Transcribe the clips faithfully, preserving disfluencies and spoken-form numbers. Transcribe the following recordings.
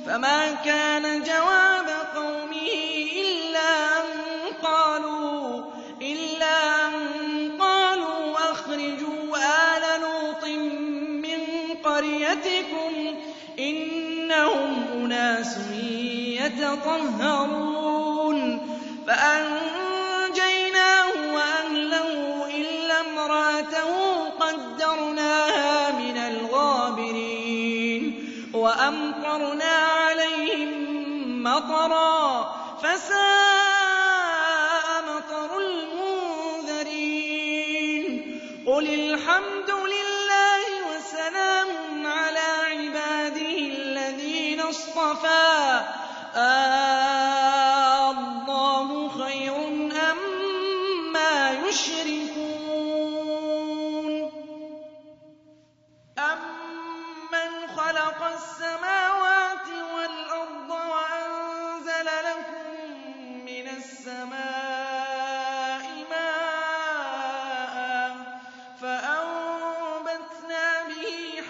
فما كان جواب قومه إلا أن قالوا إلا أن قالوا أخرجوا آل لوط من قريتكم إنهم أناس يتطهرون فأنجيناه وأهله إلا امرأته قدرناها من الغابرين وأمطرنا عليهم مطرا فساء مطر المنذرين قل الحمد لله وسلام على عباده الذين اصطفى الله خير أما يشركون أمن خلق السماوات والأرض وأنزل لكم من السماء ماء فأنبتنا به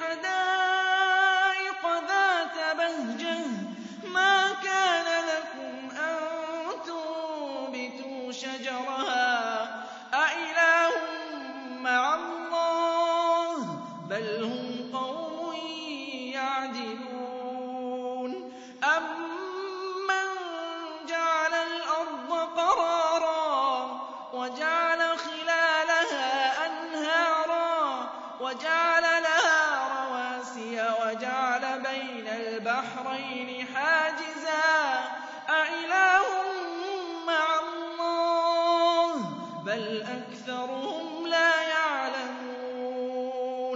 حدائق ذات بهجة ما كان لكم أن تنبتوا شجرها أإله مع الله بل هم قوم يعدلون أمن جعل الأرض قرارا وجعل خلالها أنهارا وجعل لها رواسي وجعل بين البحرين حاجزا أإله مع الله بل أكثرهم لا يعلمون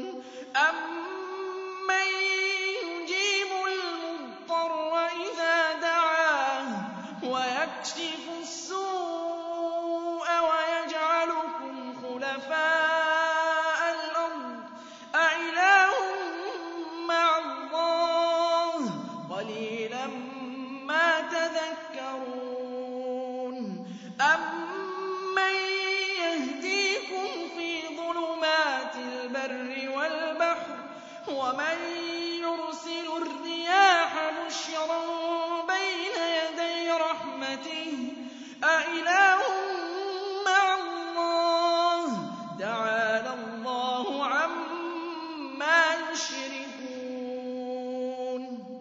أمن يجيب المضطر إذا دعاه ويكشف السوء ويجعلكم خلفاء الأرض أإله مع الله قليلا ما تذكرون أمن يهديكم في ظلمات البر والبحر ومن يرسل الرياح بشرا بين يدي رحمته أإله مع الله تعالى الله عما يشركون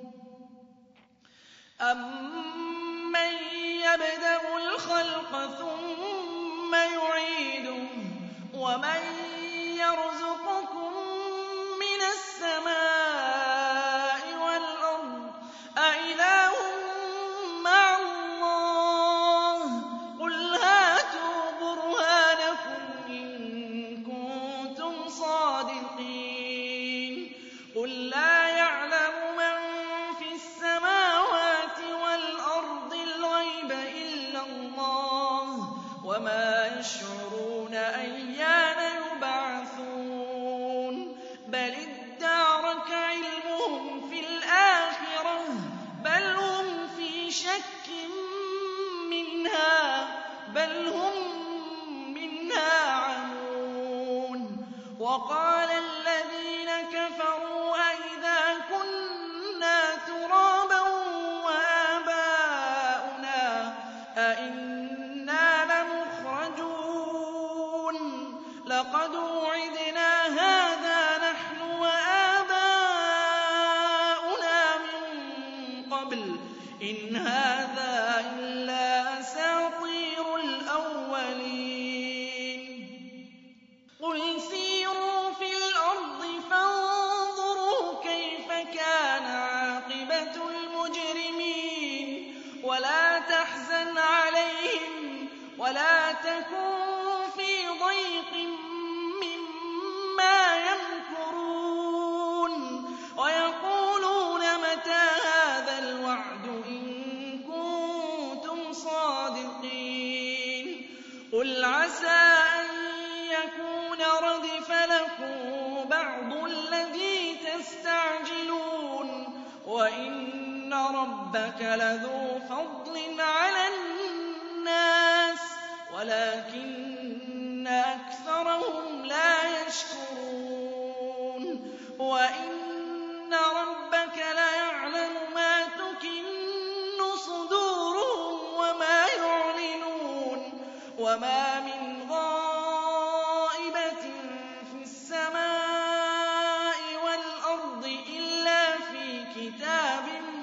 أمن يبدأ الخلق ثم يعيده ومن يرزقكم من السماء والأرض أإله مع الله قل هاتوا برهانكم إن كنتم صادقين قل لا يعلم من في السماوات والأرض الغيب إلا الله وما يشعرون أيان يبعثون بل ادارك علمهم في الآخرة بل هم في شك منها بل هم منها عمون وقال الذين كفروا أئذا كنا ترابا وآباؤنا أئنا لمخرجون لقد وعدنا هذا نحن وآباؤنا من قبل إن هذا إلا أساطير الأولين قل سيروا في الأرض فانظروا كيف كان عاقبة المجرمين ولا تحزن عليهم ولا تكن في ضيق مما يمكرون ويقولون متى هذا الوعد إن كنتم صادقين قل عسى أن يكون ردف لكم بعض الذي تستعجلون وإن ربك لذو فضل على الناس ولكن أكثرهم لا يشكرون وإن ربك ليعلم ما تكون وَمَا مِنْ غَائِبَةٍ فِي السَّمَاءِ وَالْأَرْضِ إِلَّا فِي كِتَابٍ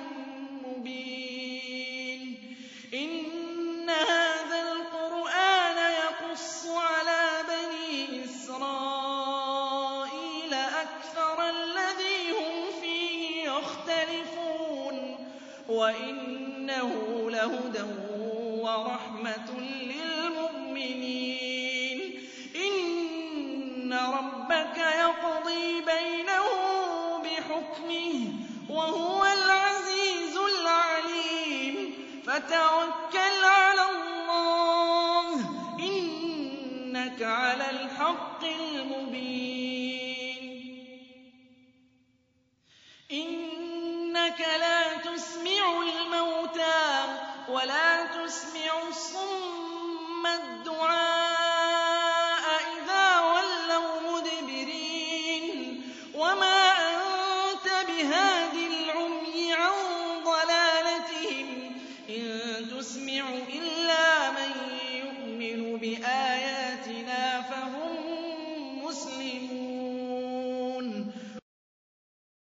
مُّبِينٍ إِنَّ هَٰذَا الْقُرْآنَ يَقُصُّ عَلَىٰ بَنِي إِسْرَائِيلَ أَكْثَرَ الَّذِي هُمْ فِيهِ يَخْتَلِفُونَ وَإِنَّهُ لَهُدًى وَرَحْمَةٌ لِّلْمُؤْمِنِينَ إِنَّ رَبَّكَ يَقْضِي بَيْنَهُم بِحُكْمِهِ وَهُوَ الْعَزِيزُ الْعَلِيمُ فَتَوَكَّلْ عَلَى اللَّهِ ۖ إِنَّكَ عَلَى الْحَقِّ الْمُبِينِ إِنَّكَ لَا تُسْمِعُ الْمَوْتَىٰ وَلَا تُسْمِعُ الصُّمَّ الدُّعَاءَ إِذَا وَلَّوْا مُدْبِرِينَ وَمَا أَنتَ بِهَادِ الْعُمْيِ عَن ضَلَالَتِهِمْ ۖ إِن تُسْمِعُ إِلَّا مَن يُؤْمِنُ بِآيَاتِ